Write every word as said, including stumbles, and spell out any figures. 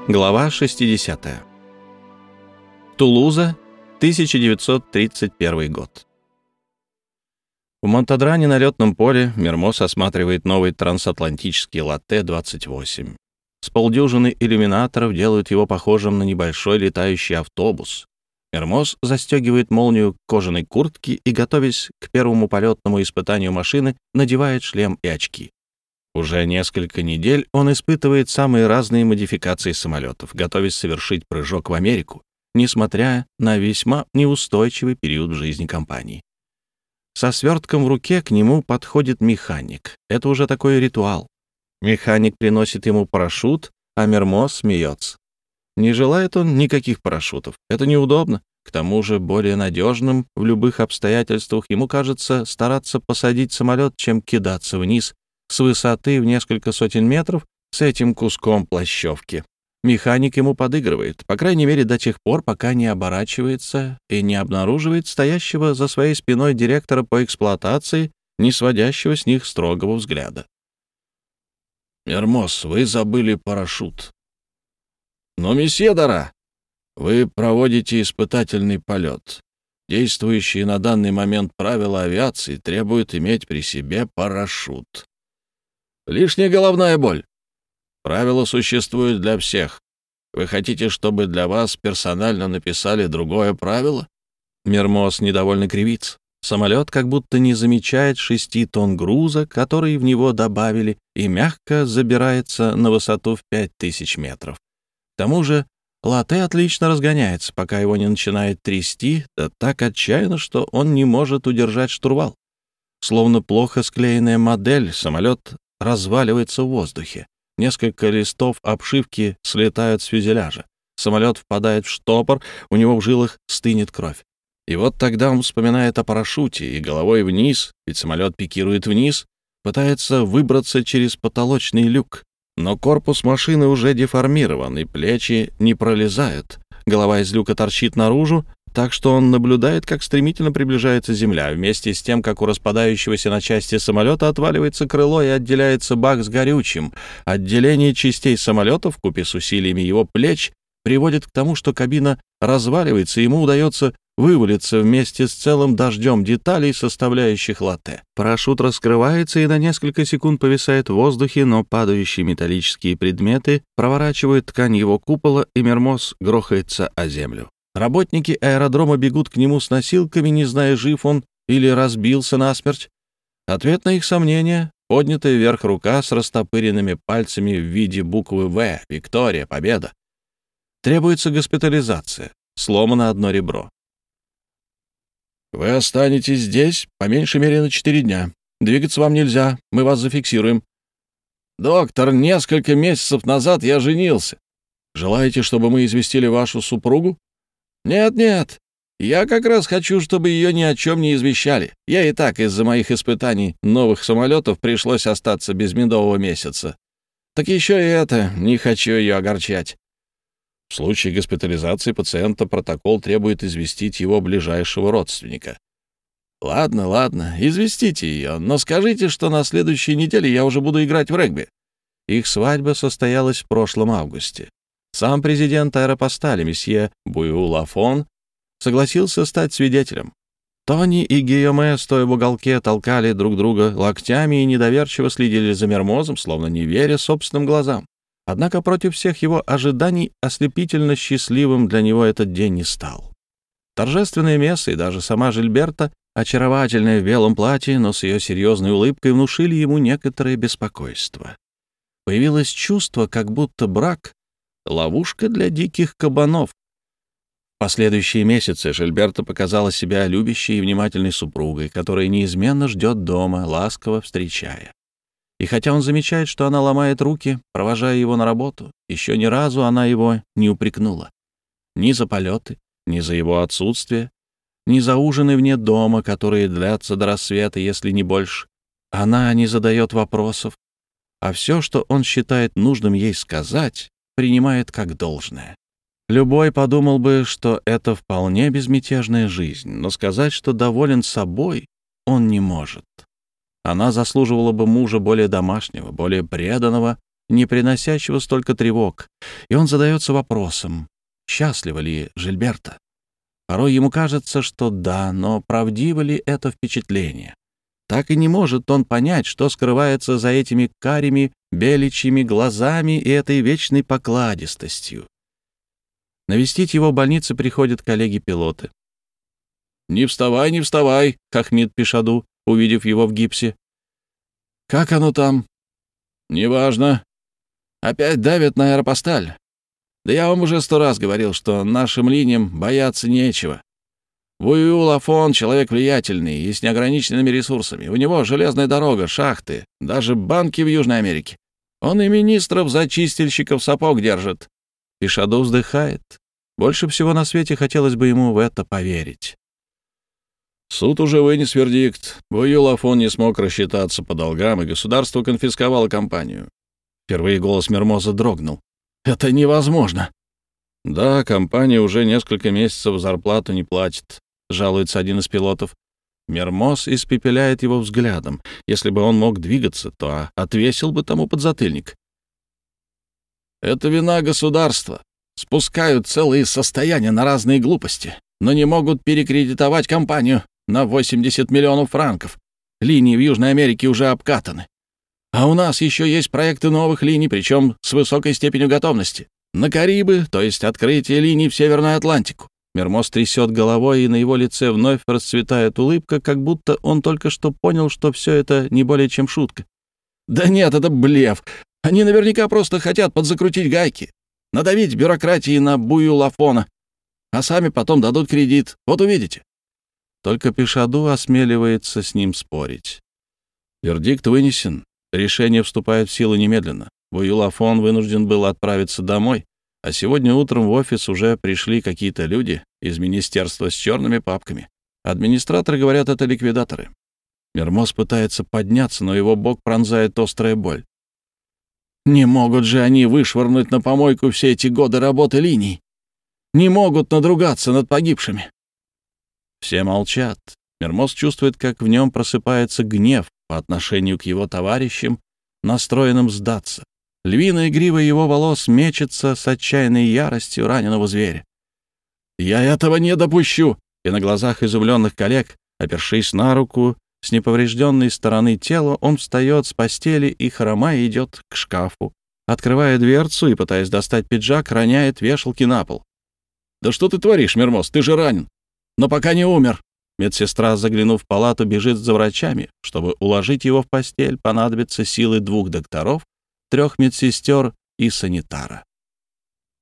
Глава шестидесятая. Тулуза, тысяча девятьсот тридцать первый год. В Монтадране на летном поле Мермоз осматривает новый трансатлантический латте двадцать восемь. С полдюжины иллюминаторов делают его похожим на небольшой летающий автобус. Мермоз застегивает молнию кожаной куртки и, готовясь к первому полетному испытанию машины, надевает шлем и очки. Уже несколько недель он испытывает самые разные модификации самолетов, готовясь совершить прыжок в Америку, несмотря на весьма неустойчивый период в жизни компании. Со свертком в руке к нему подходит механик. Это уже такой ритуал. Механик приносит ему парашют, а Мермоз смеется. Не желает он никаких парашютов. Это неудобно. К тому же более надежным в любых обстоятельствах ему кажется стараться посадить самолет, чем кидаться вниз с высоты в несколько сотен метров с этим куском плащевки. Механик ему подыгрывает, по крайней мере, до тех пор, пока не оборачивается и не обнаруживает стоящего за своей спиной директора по эксплуатации, не сводящего с них строгого взгляда. «Мермоз, вы забыли парашют». «Но, месье Дара, вы проводите испытательный полет. Действующие на данный момент правила авиации требуют иметь при себе парашют. Лишняя головная боль. Правила существуют для всех. Вы хотите, чтобы для вас персонально написали другое правило?» Мермоз недовольно кривится. Самолет как будто не замечает шести тонн груза, который в него добавили, и мягко забирается на высоту в пять тысяч метров. К тому же латте отлично разгоняется, пока его не начинает трясти, да так отчаянно, что он не может удержать штурвал. Словно плохо склеенная модель, самолет разваливается в воздухе. Несколько листов обшивки слетают с фюзеляжа. Самолет впадает в штопор, у него в жилах стынет кровь. И вот тогда он вспоминает о парашюте и головой вниз, ведь самолет пикирует вниз, пытается выбраться через потолочный люк. Но корпус машины уже деформирован, и плечи не пролезают. Голова из люка торчит наружу, так что он наблюдает, как стремительно приближается земля, вместе с тем, как у распадающегося на части самолета отваливается крыло и отделяется бак с горючим. Отделение частей самолета вкупе с усилиями его плеч приводит к тому, что кабина разваливается, и ему удается вывалиться вместе с целым дождем деталей, составляющих латте. Парашют раскрывается и на несколько секунд повисает в воздухе, но падающие металлические предметы проворачивают ткань его купола, и Мермоз грохается о землю. Работники аэродрома бегут к нему с носилками, не зная, жив он или разбился насмерть. Ответ на их сомнения — поднятая вверх рука с растопыренными пальцами в виде буквы «В». Виктория, победа. Требуется госпитализация. Сломано одно ребро. «Вы останетесь здесь, по меньшей мере, на четыре дня. Двигаться вам нельзя, мы вас зафиксируем». «Доктор, несколько месяцев назад я женился. Желаете, чтобы мы известили вашу супругу?» «Нет-нет, я как раз хочу, чтобы ее ни о чем не извещали. Я и так из-за моих испытаний новых самолетов пришлось остаться без медового месяца. Так еще и это, не хочу ее огорчать». В случае госпитализации пациента протокол требует известить его ближайшего родственника. «Ладно, ладно, известите ее, но скажите, что на следующей неделе я уже буду играть в регби». Их свадьба состоялась в прошлом августе. Сам президент аэропостали, месье Бую-Лафон, согласился стать свидетелем. Тони и Гийоме, стоя в уголке, толкали друг друга локтями и недоверчиво следили за Мермозом, словно не веря собственным глазам. Однако против всех его ожиданий ослепительно счастливым для него этот день не стал. Торжественное место и даже сама Жильберта, очаровательная в белом платье, но с ее серьезной улыбкой, внушили ему некоторое беспокойство. Появилось чувство, как будто брак — ловушка для диких кабанов. В последующие месяцы Жильберта показала себя любящей и внимательной супругой, которая неизменно ждет дома, ласково встречая. И хотя он замечает, что она ломает руки, провожая его на работу, еще ни разу она его не упрекнула. Ни за полеты, ни за его отсутствие, ни за ужины вне дома, которые длятся до рассвета, если не больше. Она не задает вопросов, а все, что он считает нужным ей сказать, принимает как должное. Любой подумал бы, что это вполне безмятежная жизнь, но сказать, что доволен собой, он не может. Она заслуживала бы мужа более домашнего, более преданного, не приносящего столько тревог, и он задается вопросом, счастлива ли Жильберта. Порой ему кажется, что да, но правдиво ли это впечатление? Так и не может он понять, что скрывается за этими карими, беличьими глазами и этой вечной покладистостью. Навестить его в больнице приходят коллеги-пилоты. «Не вставай, не вставай», — хохмит Пишаду, увидев его в гипсе. «Как оно там?» «Неважно. Опять давят на аэропосталь. Да я вам уже сто раз говорил, что нашим линиям бояться нечего. Вую Лафон — человек влиятельный и с неограниченными ресурсами. У него железная дорога, шахты, даже банки в Южной Америке. Он и министров за чистильщиков сапог держит». Пишаду вздыхает. Больше всего на свете хотелось бы ему в это поверить. Суд уже вынес вердикт. Вую Лафон не смог рассчитаться по долгам, и государство конфисковало компанию. Впервые голос Мермоза дрогнул. «Это невозможно!» «Да, компания уже несколько месяцев зарплату не платит», — жалуется один из пилотов. Мермоз испепеляет его взглядом. Если бы он мог двигаться, то отвесил бы тому подзатыльник. «Это вина государства. Спускают целые состояния на разные глупости, но не могут перекредитовать компанию на восемьдесят миллионов франков. Линии в Южной Америке уже обкатаны. А у нас еще есть проекты новых линий, причем с высокой степенью готовности. На Карибы, то есть открытие линий в Северную Атлантику». Мермоз трясет головой, и на его лице вновь расцветает улыбка, как будто он только что понял, что все это не более чем шутка. «Да нет, это блеф. Они наверняка просто хотят подзакрутить гайки, надавить бюрократии на Вую Лафона, а сами потом дадут кредит. Вот увидите». Только Пишаду осмеливается с ним спорить. Вердикт вынесен. Решение вступает в силу немедленно. Вую Лафон вынужден был отправиться домой, а сегодня утром в офис уже пришли какие-то люди из министерства с черными папками. Администраторы говорят, это ликвидаторы. Мермоз пытается подняться, но его бок пронзает острая боль. Не могут же они вышвырнуть на помойку все эти годы работы линий. Не могут надругаться над погибшими. Все молчат. Мермоз чувствует, как в нем просыпается гнев по отношению к его товарищам, настроенным сдаться. Львиная грива его волос мечется с отчаянной яростью раненого зверя. «Я этого не допущу!» И на глазах изумленных коллег, опершись на руку, с неповрежденной стороны тела, он встает с постели и, хромая, идет к шкафу. Открывая дверцу и, пытаясь достать пиджак, роняет вешалки на пол. «Да что ты творишь, Мермоз? Ты же ранен, но пока не умер!» Медсестра, заглянув в палату, бежит за врачами. Чтобы уложить его в постель, понадобятся силы двух докторов, трех медсестер и санитара.